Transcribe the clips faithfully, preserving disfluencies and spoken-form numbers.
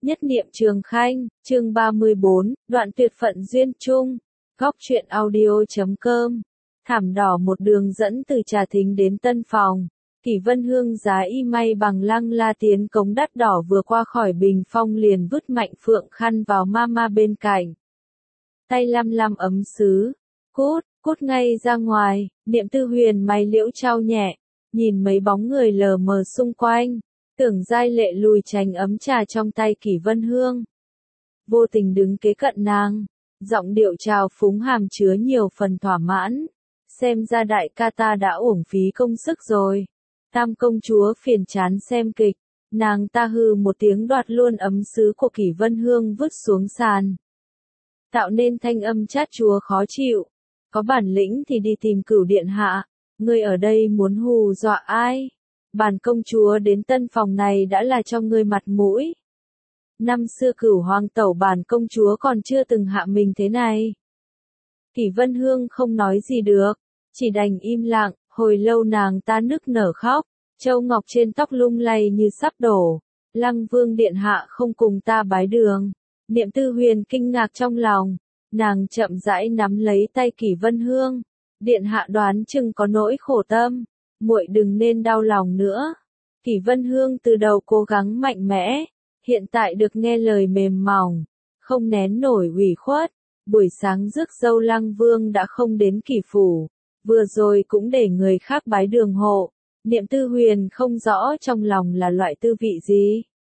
Nhất niệm Trường Khanh, chương ba mươi bốn, đoạn tuyệt phận duyên chung. Góc truyện audio chấm com. Thảm đỏ một đường dẫn từ Trà Thính đến Tân Phòng. Kỷ Vân Hương giá y may bằng lăng la tiến cống đắt đỏ vừa qua khỏi bình phong liền vứt mạnh phượng khăn vào mama bên cạnh. Tay lăm lăm ấm sứ. Cút, cút ngay ra ngoài, Niệm Tư Huyền mày liễu trao nhẹ, nhìn mấy bóng người lờ mờ xung quanh. Tưởng Giai Lệ lùi tránh ấm trà trong tay Kỷ Vân Hương. Vô tình đứng kế cận nàng, giọng điệu trào phúng hàm chứa nhiều phần thỏa mãn. Xem ra đại ca ta đã uổng phí công sức rồi. Tam công chúa phiền chán xem kịch, nàng ta hừ một tiếng đoạt luôn ấm sứ của Kỷ Vân Hương vứt xuống sàn. Tạo nên thanh âm chát chúa khó chịu. Có bản lĩnh thì đi tìm Cửu điện hạ, ngươi ở đây muốn hù dọa ai? Bản công chúa đến Tân Phòng này đã là cho ngươi mặt mũi. Năm xưa Cửu hoàng tẩu bản công chúa còn chưa từng hạ mình thế này. Kỷ Vân Hương không nói gì được, chỉ đành im lặng, hồi lâu nàng ta nức nở khóc, châu ngọc trên tóc lung lay như sắp đổ. Lăng Vương điện hạ không cùng ta bái đường. Niệm Tư Huyền kinh ngạc trong lòng, nàng chậm rãi nắm lấy tay Kỷ Vân Hương. Điện hạ đoán chừng có nỗi khổ tâm. Muội đừng nên đau lòng nữa. Kỷ Vân Hương từ đầu cố gắng mạnh mẽ, hiện tại được nghe lời mềm mỏng, không nén nổi ủy khuất. Buổi sáng rước dâu Lăng Vương đã không đến Kỷ phủ, vừa rồi cũng để người khác bái đường hộ. Niệm Tư Huyền không rõ trong lòng là loại tư vị gì.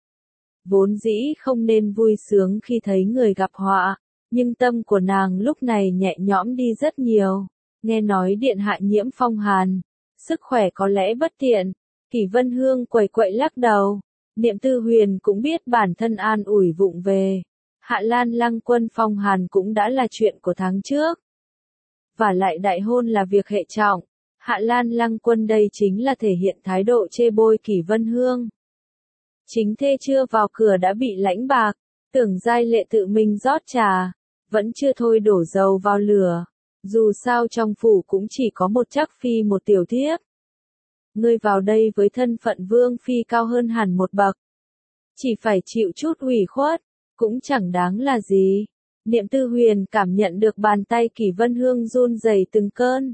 Vốn dĩ không nên vui sướng khi thấy người gặp họa, nhưng tâm của nàng lúc này nhẹ nhõm đi rất nhiều. Nghe nói điện hạ nhiễm phong hàn, sức khỏe có lẽ bất tiện. Kỷ Vân Hương quẩy quậy lắc đầu. Niệm Tư Huyền cũng biết bản thân an ủi vụng về. Hạ Lan Lăng Quân phong hàn cũng đã là chuyện của tháng trước. Và lại đại hôn là việc hệ trọng. Hạ Lan Lăng Quân đây chính là thể hiện thái độ chê bôi Kỷ Vân Hương. Chính thê chưa vào cửa đã bị lãnh bạc. Tưởng Giai Lệ tự mình rót trà, vẫn chưa thôi đổ dầu vào lửa. Dù sao trong phủ cũng chỉ có một trắc phi một tiểu thiếp. Ngươi vào đây với thân phận vương phi cao hơn hẳn một bậc. Chỉ phải chịu chút ủy khuất, cũng chẳng đáng là gì. Niệm Tư Huyền cảm nhận được bàn tay Kỷ Vân Hương run rẩy từng cơn.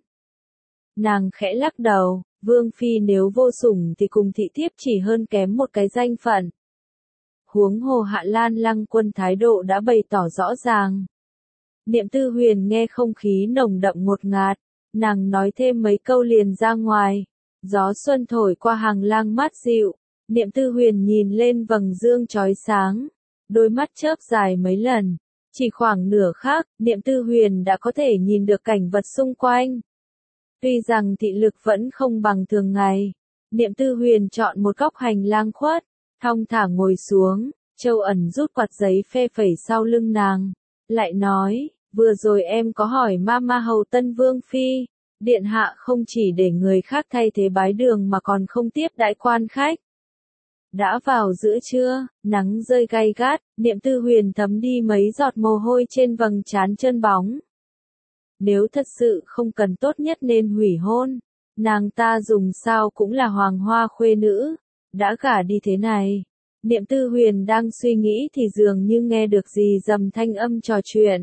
Nàng khẽ lắc đầu, vương phi nếu vô sủng thì cùng thị thiếp chỉ hơn kém một cái danh phận. Huống hồ Hạ Lan Lăng Quân thái độ đã bày tỏ rõ ràng. Niệm Tư Huyền nghe không khí nồng đậm ngột ngạt, nàng nói thêm mấy câu liền ra ngoài. Gió xuân thổi qua hàng lang mát dịu, Niệm Tư Huyền nhìn lên vầng dương chói sáng, đôi mắt chớp dài mấy lần, chỉ khoảng nửa khắc, Niệm Tư Huyền đã có thể nhìn được cảnh vật xung quanh. Tuy rằng thị lực vẫn không bằng thường ngày, Niệm Tư Huyền chọn một góc hành lang khuất, thong thả ngồi xuống, Châu Ẩn rút quạt giấy phe phẩy sau lưng nàng, lại nói, vừa rồi em có hỏi Mama hầu Tân Vương phi, điện hạ không chỉ để người khác thay thế bái đường mà còn không tiếp đãi quan khách. Đã vào giữa trưa, nắng rơi gay gắt, Niệm Tư Huyền thấm đi mấy giọt mồ hôi trên vầng trán trơn bóng. Nếu thật sự không cần tốt nhất nên hủy hôn, nàng ta dùng sao cũng là hoàng hoa khuê nữ, đã gả đi thế này. Niệm Tư Huyền đang suy nghĩ thì dường như nghe được gì rầm thanh âm trò chuyện.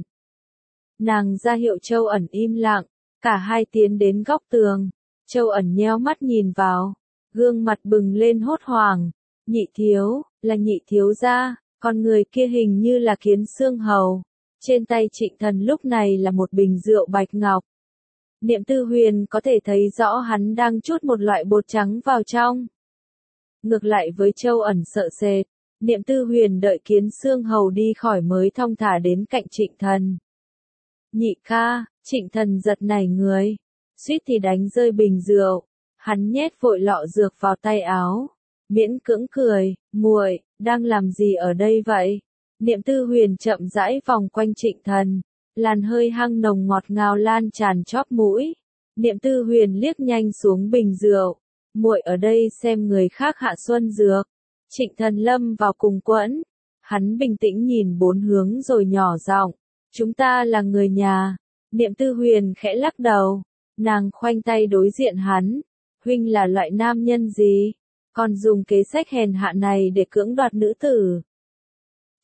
Nàng ra hiệu Châu Ẩn im lặng, cả hai tiến đến góc tường. Châu Ẩn nheo mắt nhìn vào, gương mặt bừng lên hốt hoảng. Nhị thiếu, là nhị thiếu gia, con người kia hình như là Kiến Xương Hầu. Trên tay Trịnh Thần lúc này là một bình rượu bạch ngọc. Niệm Tư Huyền có thể thấy rõ hắn đang trút một loại bột trắng vào trong. Ngược lại với Châu Ẩn sợ sệt, Niệm Tư Huyền đợi Kiến Xương Hầu đi khỏi mới thong thả đến cạnh Trịnh Thần. Nhị ca, Trịnh Thần giật nảy người, suýt thì đánh rơi bình rượu, hắn nhét vội lọ dược vào tay áo, miễn cưỡng cười, muội, đang làm gì ở đây vậy? Niệm Tư Huyền chậm rãi vòng quanh Trịnh Thần, làn hơi hăng nồng ngọt ngào lan tràn chóp mũi. Niệm Tư Huyền liếc nhanh xuống bình rượu, muội ở đây xem người khác hạ xuân dược. Trịnh Thần lâm vào cùng quẫn, hắn bình tĩnh nhìn bốn hướng rồi nhỏ giọng, chúng ta là người nhà. Niệm Tư Huyền khẽ lắc đầu, nàng khoanh tay đối diện hắn, huynh là loại nam nhân gì, còn dùng kế sách hèn hạ này để cưỡng đoạt nữ tử.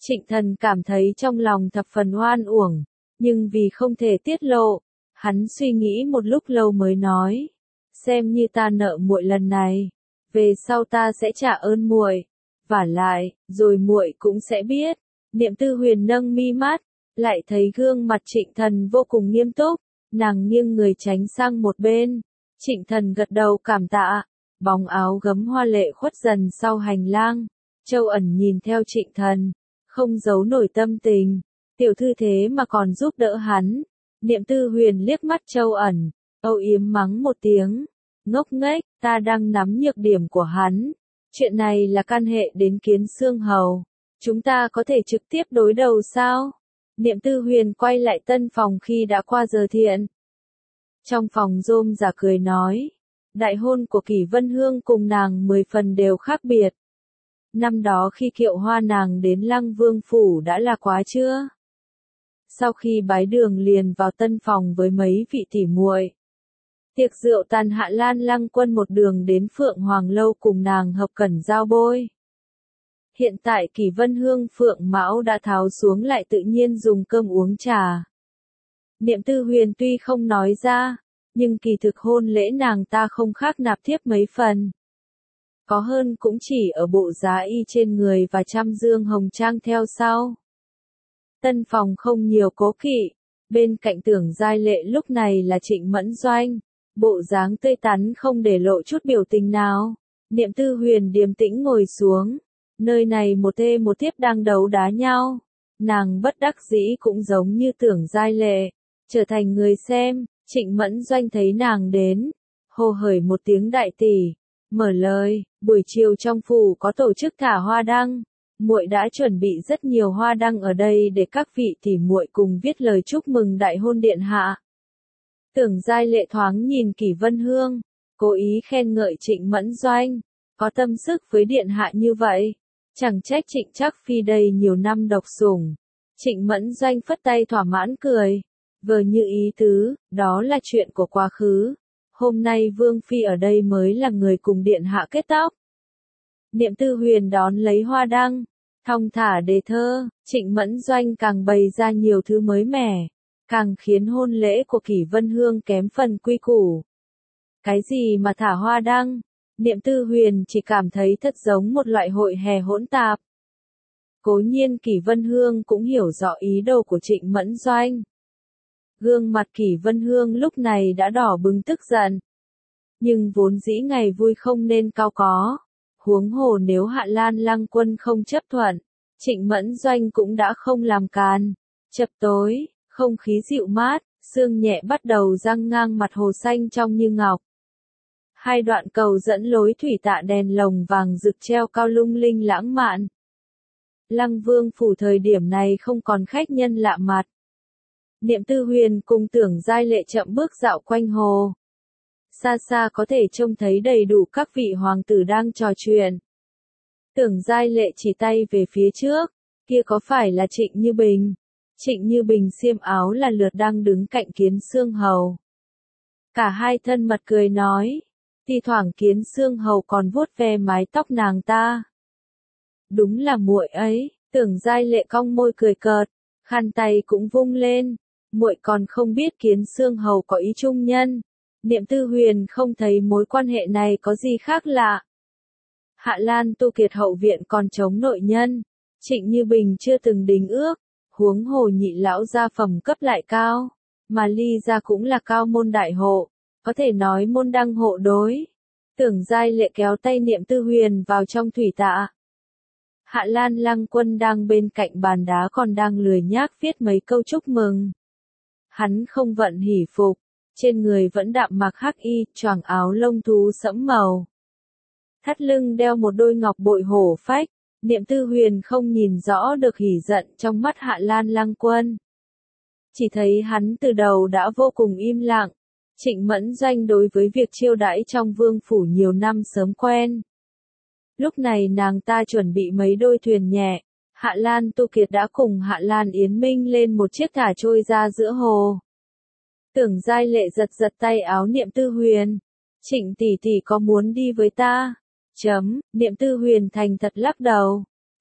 Trịnh Thần cảm thấy trong lòng thập phần oan uổng, nhưng vì không thể tiết lộ, hắn suy nghĩ một lúc lâu mới nói, xem như ta nợ muội lần này, về sau ta sẽ trả ơn muội, vả lại, rồi muội cũng sẽ biết. Niệm Tư Huyền nâng mi mắt, lại thấy gương mặt Trịnh Thần vô cùng nghiêm túc, nàng nghiêng người tránh sang một bên. Trịnh Thần gật đầu cảm tạ, bóng áo gấm hoa lệ khuất dần sau hành lang. Châu Ẩn nhìn theo Trịnh Thần, không giấu nổi tâm tình, tiểu thư thế mà còn giúp đỡ hắn. Niệm Tư Huyền liếc mắt Châu Ẩn, âu yếm mắng một tiếng, ngốc nghếch, ta đang nắm nhược điểm của hắn. Chuyện này là can hệ đến Kiến Xương Hầu, chúng ta có thể trực tiếp đối đầu sao? Niệm Tư Huyền quay lại tân phòng khi đã qua giờ thiện. Trong phòng rôm rả cười nói, đại hôn của Kỷ Vân Hương cùng nàng mười phần đều khác biệt. Năm đó khi kiệu hoa nàng đến Lăng Vương Phủ đã là quá chưa? Sau khi bái đường liền vào tân phòng với mấy vị tỉ muội. Tiệc rượu tàn Hạ Lan Lăng Quân một đường đến Phượng Hoàng Lâu cùng nàng hợp cẩn giao bôi. Hiện tại Kỷ Vân Hương Phượng Mão đã tháo xuống lại tự nhiên dùng cơm uống trà. Niệm Tư Huyền tuy không nói ra, nhưng kỳ thực hôn lễ nàng ta không khác nạp thiếp mấy phần. Có hơn cũng chỉ ở bộ giá y trên người và trăm dương hồng trang theo sau. Tân phòng không nhiều cố kỵ, bên cạnh Tưởng Giai Lệ lúc này là Trịnh Mẫn Doanh, bộ dáng tươi tắn không để lộ chút biểu tình nào. Niệm Tư Huyền điềm tĩnh ngồi xuống, nơi này một thê một thiếp đang đấu đá nhau, nàng bất đắc dĩ cũng giống như Tưởng Giai Lệ, trở thành người xem. Trịnh Mẫn Doanh thấy nàng đến, hô hởi một tiếng đại tỷ, mở lời, buổi chiều trong phủ có tổ chức thả hoa đăng, muội đã chuẩn bị rất nhiều hoa đăng ở đây để các vị tỷ muội cùng viết lời chúc mừng đại hôn điện hạ. Tưởng Giai Lệ thoáng nhìn Kỷ Vân Hương, cố ý khen ngợi Trịnh Mẫn Doanh, có tâm sức với điện hạ như vậy, chẳng trách Trịnh Trác Phi đây nhiều năm độc sủng. Trịnh Mẫn Doanh phất tay thỏa mãn cười, vờ như ý tứ, đó là chuyện của quá khứ. Hôm nay Vương Phi ở đây mới là người cùng điện hạ kết tóc. Niệm Tư Huyền đón lấy hoa đăng, thong thả đề thơ, Trịnh Mẫn Doanh càng bày ra nhiều thứ mới mẻ, càng khiến hôn lễ của Kỷ Vân Hương kém phần quy củ. Cái gì mà thả hoa đăng? Niệm Tư Huyền chỉ cảm thấy thật giống một loại hội hè hỗn tạp. Cố nhiên Kỷ Vân Hương cũng hiểu rõ ý đồ của Trịnh Mẫn Doanh. Gương mặt Kỷ Vân Hương lúc này đã đỏ bừng tức giận. Nhưng vốn dĩ ngày vui không nên cao có. Huống hồ nếu Hạ Lan Lăng Quân không chấp thuận, Trịnh Mẫn Doanh cũng đã không làm càn. Chập tối, không khí dịu mát, sương nhẹ bắt đầu răng ngang mặt hồ xanh trong như ngọc. Hai đoạn cầu dẫn lối thủy tạ đèn lồng vàng rực treo cao lung linh lãng mạn. Lăng Vương Phủ thời điểm này không còn khách nhân lạ mặt. Niệm Tư Huyền cùng Tưởng Giai Lệ chậm bước dạo quanh hồ. Xa xa có thể trông thấy đầy đủ các vị hoàng tử đang trò chuyện. Tưởng Giai Lệ chỉ tay về phía trước, kia có phải là Trịnh Như Bình? Trịnh Như Bình xiêm áo là lượt đang đứng cạnh Kiến Xương Hầu. Cả hai thân mật cười nói, thi thoảng Kiến Xương Hầu còn vuốt ve mái tóc nàng ta. Đúng là muội ấy, Tưởng Giai Lệ cong môi cười cợt, khăn tay cũng vung lên. Muội còn không biết Kiến Xương Hầu có ý trung nhân. Niệm Tư Huyền không thấy mối quan hệ này có gì khác lạ. Hạ Lan tu kiệt hậu viện còn chống nội nhân. Trịnh Như Bình chưa từng đính ước, huống hồ nhị lão gia phẩm cấp lại cao, mà Ly gia cũng là cao môn đại hộ, có thể nói môn đăng hộ đối. Tưởng Giai Lệ kéo tay Niệm Tư Huyền vào trong thủy tạ. Hạ Lan Lăng Quân đang bên cạnh bàn đá còn đang lười nhác viết mấy câu chúc mừng. Hắn không vận hỉ phục, trên người vẫn đạm mặc hắc y, choàng áo lông thú sẫm màu. Thắt lưng đeo một đôi ngọc bội hổ phách, Niệm Tư Huyền không nhìn rõ được hỉ giận trong mắt Hạ Lan Lăng Quân. Chỉ thấy hắn từ đầu đã vô cùng im lặng. Trịnh Mẫn Doanh đối với việc chiêu đãi trong vương phủ nhiều năm sớm quen. Lúc này nàng ta chuẩn bị mấy đôi thuyền nhẹ, Hạ Lan Tu Kiệt đã cùng Hạ Lan Yến Minh lên một chiếc thả trôi ra giữa hồ. Tưởng Giai Lệ giật giật tay áo Niệm Tư Huyền. Trịnh tỷ tỷ có muốn đi với ta? Chấm, Niệm Tư Huyền thành thật lắc đầu.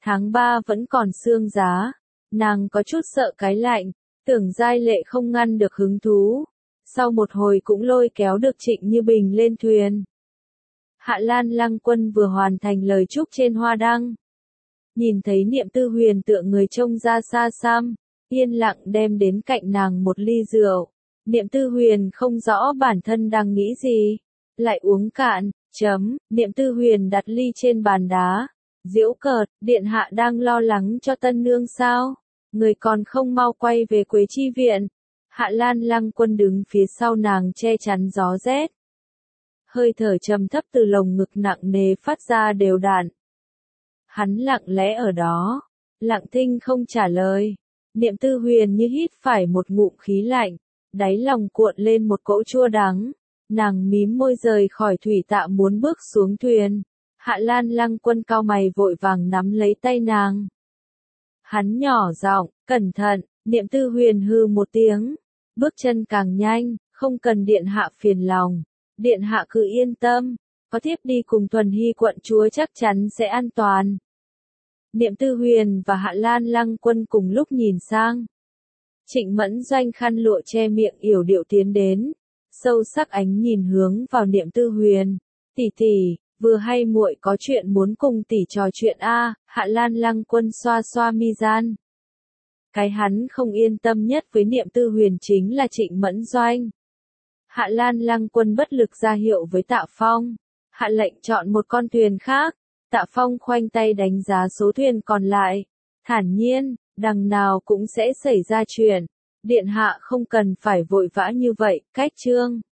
Tháng ba vẫn còn sương giá, nàng có chút sợ cái lạnh, Tưởng Giai Lệ không ngăn được hứng thú. Sau một hồi cũng lôi kéo được Trịnh Như Bình lên thuyền. Hạ Lan Lăng Quân vừa hoàn thành lời chúc trên hoa đăng. Nhìn thấy Niệm Tư Huyền tựa người trông ra xa xăm, yên lặng đem đến cạnh nàng một ly rượu. Niệm Tư Huyền không rõ bản thân đang nghĩ gì, lại uống cạn, chấm, Niệm Tư Huyền đặt ly trên bàn đá, giễu cợt, điện hạ đang lo lắng cho tân nương sao, người còn không mau quay về Quế Chi viện. Hạ Lan Lăng Quân đứng phía sau nàng che chắn gió rét. Hơi thở trầm thấp từ lồng ngực nặng nề phát ra đều đặn. Hắn lặng lẽ ở đó, lặng thinh không trả lời. Niệm Tư Huyền như hít phải một ngụm khí lạnh, đáy lòng cuộn lên một cỗ chua đắng. Nàng mím môi rời khỏi thủy tạ muốn bước xuống thuyền. Hạ Lan Lăng Quân cau mày vội vàng nắm lấy tay nàng. Hắn nhỏ giọng, cẩn thận, Niệm Tư Huyền hư một tiếng. Bước chân càng nhanh, không cần điện hạ phiền lòng. Điện hạ cứ yên tâm, có thiếp đi cùng Thuần Hy quận chúa chắc chắn sẽ an toàn. Niệm Tư Huyền và Hạ Lan Lăng Quân cùng lúc nhìn sang. Trịnh Mẫn Doanh khăn lụa che miệng yểu điệu tiến đến, sâu sắc ánh nhìn hướng vào Niệm Tư Huyền. Tỷ tỷ, vừa hay muội có chuyện muốn cùng tỷ trò chuyện a. Hạ Lan Lăng Quân xoa xoa mi gian. Cái hắn không yên tâm nhất với Niệm Tư Huyền chính là Trịnh Mẫn Doanh. Hạ Lan Lăng Quân bất lực ra hiệu với Tạ Phong, hạ lệnh chọn một con thuyền khác. Tạ Phong khoanh tay đánh giá số thuyền còn lại, thản nhiên, đằng nào cũng sẽ xảy ra chuyện. Điện hạ không cần phải vội vã như vậy, cách chương.